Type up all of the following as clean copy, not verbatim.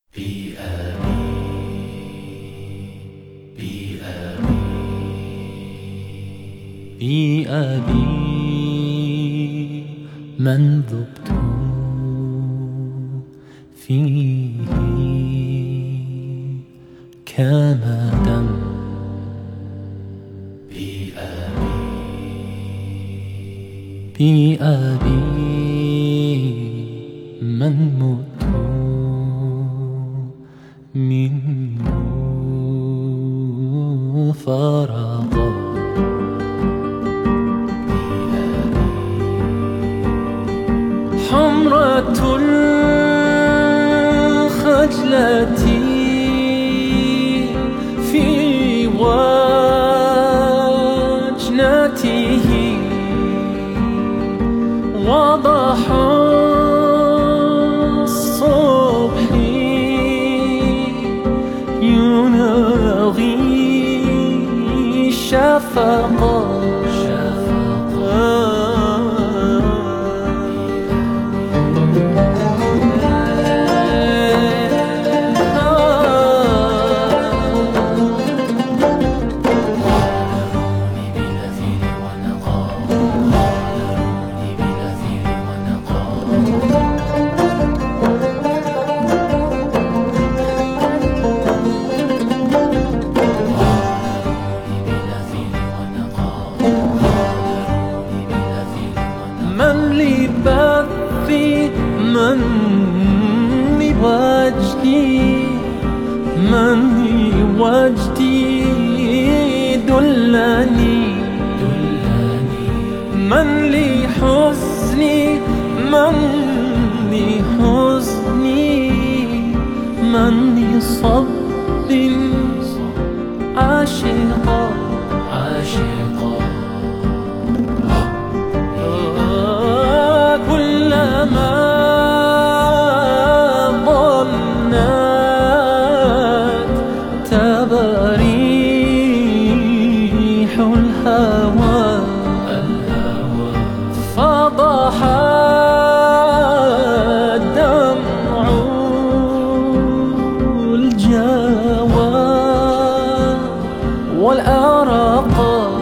بأبي من ذبت فيه كما دم بأبي من مت منه فراغا حمرة الخجلة في وجنته وضح الصبح يناغي شفقا من لبثي من لوجدي من لوجدي دلني من لحزني من لحزني من لصب عاشقا كلما ضنت تبريح الهوى فضح الدمع الجوى والأرق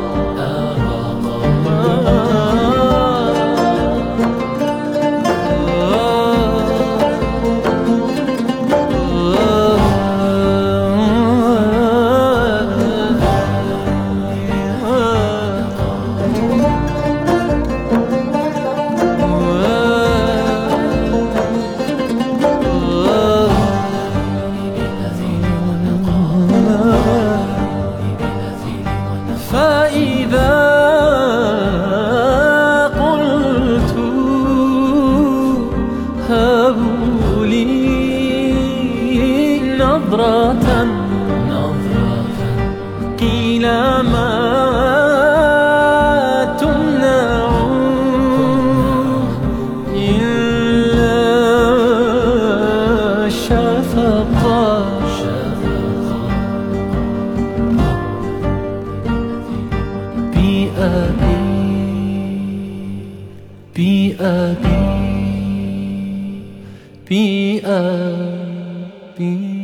فإذا قلت هبوا لي نظرة قيل ما تمنع إلا شفقا بأبي